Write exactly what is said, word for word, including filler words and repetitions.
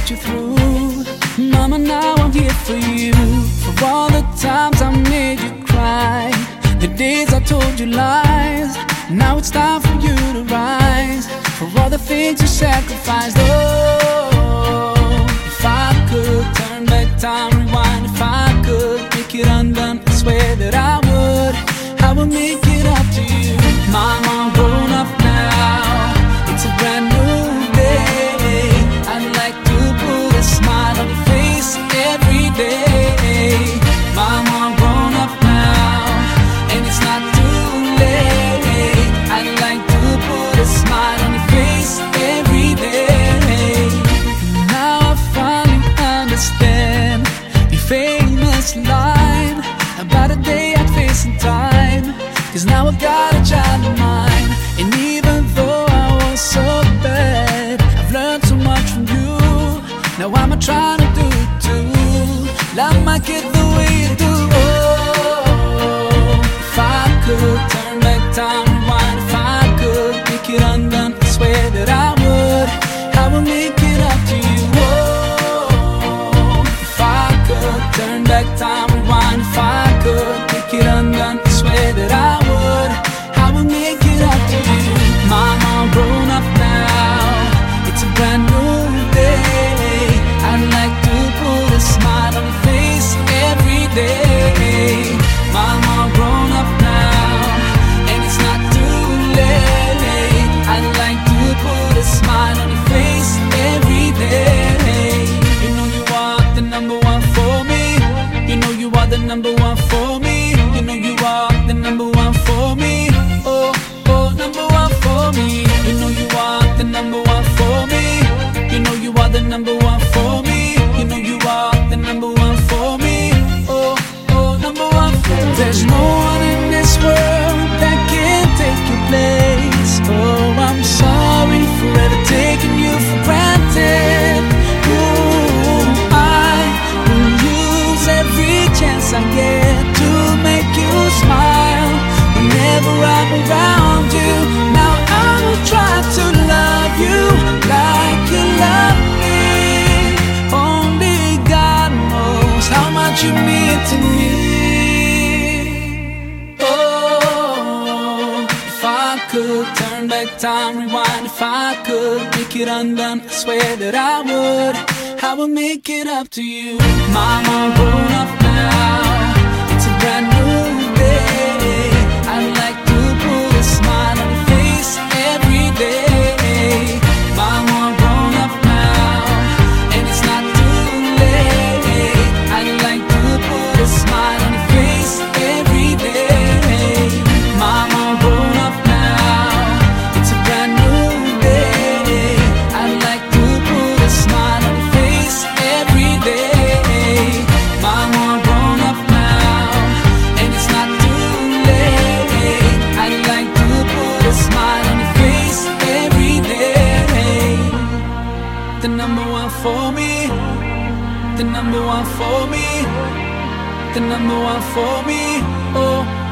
put you through. Mama, now I'm here for you. For all the times I made you cry, the days I told you lies. Now it's time for you to rise. For all the things you sacrificed. Oh, if I could turn back time, rewind. If I could make it undone, I swear that I would. I would make it up to you. Mama, I'm grown up now. It's a brand new day. I'd like to put a smile on your face every day. Mama, I'm grown up now, and it's not too late. I'd like to put a smile on your face every day. Now I finally understand the famous line about a day I'd face in time. Cause now I've got a child of mine, and even though I was so bad, I've learned so much from you. Now I'm trying to do it too. Love my kid the way you do. Oh, if I could turn back time, rewind. If I could make it undone, I swear that I would. I would make it up to you. Oh, if I could turn back time, rewind. If I could make it undone, I swear that I would. I would make it up to you. Mama, I'm grown up now. It's a brand new day. I'd like to put a smile on your face every day. Mama, I'm grown up now, and it's not too late. I'd like to put a smile on your face every day. You know you are the number one for me. You know you are the number one for me. You know you are the number one for me. Oh, oh, number one for me. You know you are the number one for me. You know you are the number one for me. You know you are the number one for me. Oh, oh, number one for me. There's no one in this world that can take your place. Oh, I'm sorry for ever taking you for granted. Ooh, I will use every chance I get to make you smile whenever I'm around you. Now I will try to love you like you love me. Only God knows how much you mean to me. Oh, if I could turn back time, rewind. If I could make it undone, I swear that I would. I would make it up to you. Mama, I'm grown up now. It's a brand new day. I'd like to put a smile on your face every day. Mama, I'm grown up now, and it's not too late. I'd like to put a smile on your face every day. Mama, I'm grown up now. It's a brand new day. I'd like to put a smile on your face every day. Mama, I'm grown up now, and it's not too late. I'd like to put a smile on your face every day. The number one for me. The number one for me. The number one for me. Oh.